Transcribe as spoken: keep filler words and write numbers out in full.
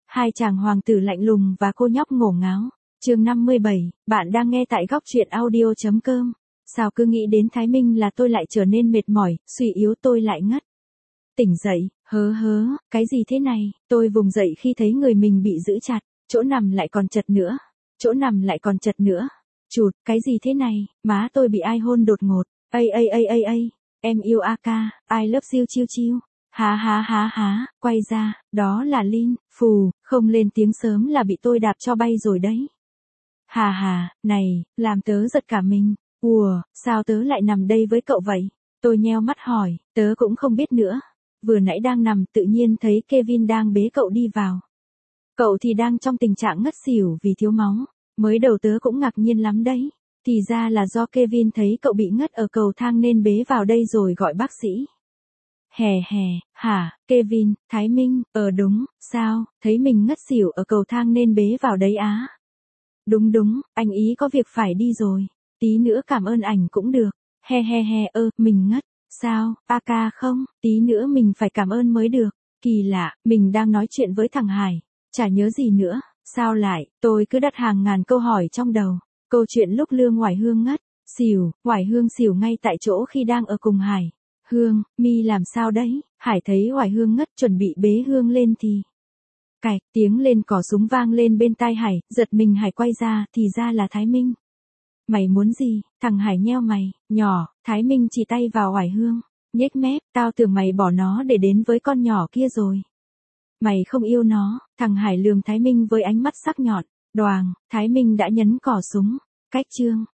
Hai chàng hoàng tử lạnh lùng và cô nhóc ngổ ngáo. Chương năm mươi bảy, bạn đang nghe tại góc truyện audio chấm com. Sao cứ nghĩ đến Thái Minh là tôi lại trở nên mệt mỏi, suy yếu tôi lại ngất. Tỉnh dậy, hớ hớ, cái gì thế này? Tôi vùng dậy khi thấy người mình bị giữ chặt, chỗ nằm lại còn chật nữa, chỗ nằm lại còn chật nữa. Chụt, cái gì thế này? Má tôi bị ai hôn đột ngột. Ây ây ây ây ây, em yêu a ca, I love you chiêu chiêu. Há há há há, quay ra, đó là Linh, phù, không lên tiếng sớm là bị tôi đạp cho bay rồi đấy. Hà hà, này, làm tớ giật cả mình. Ùa, sao tớ lại nằm đây với cậu vậy? Tôi nheo mắt hỏi, tớ cũng không biết nữa. Vừa nãy đang nằm tự nhiên thấy Kevin đang bế cậu đi vào. Cậu thì đang trong tình trạng ngất xỉu vì thiếu máu. Mới đầu tớ cũng ngạc nhiên lắm đấy. Thì ra là do Kevin thấy cậu bị ngất ở cầu thang nên bế vào đây rồi gọi bác sĩ. Hè hè, hả, Kevin, Thái Minh, ờ đúng, sao, thấy mình ngất xỉu ở cầu thang nên bế vào đấy á. Đúng đúng, anh ý có việc phải đi rồi, tí nữa cảm ơn ảnh cũng được, he he he ơ, mình ngất, sao, a ca không, tí nữa mình phải cảm ơn mới được, kỳ lạ, mình đang nói chuyện với thằng Hải, chả nhớ gì nữa, sao lại, tôi cứ đặt hàng ngàn câu hỏi trong đầu, câu chuyện lúc Lương Hoài Hương ngất, xỉu, Hoài Hương xỉu ngay tại chỗ khi đang ở cùng Hải. Hương, mi làm sao đấy? Hải thấy Hoài Hương ngất chuẩn bị bế Hương lên thì. Cạch, tiếng lên cò súng vang lên bên tai Hải, giật mình Hải quay ra, thì ra là Thái Minh. Mày muốn gì? Thằng Hải nheo mày, nhỏ, Thái Minh chỉ tay vào Hoài Hương, nhếch mép, tao tưởng mày bỏ nó để đến với con nhỏ kia rồi. Mày không yêu nó, thằng Hải lườm Thái Minh với ánh mắt sắc nhọn, đoàng, Thái Minh đã nhấn cò súng, cách chương.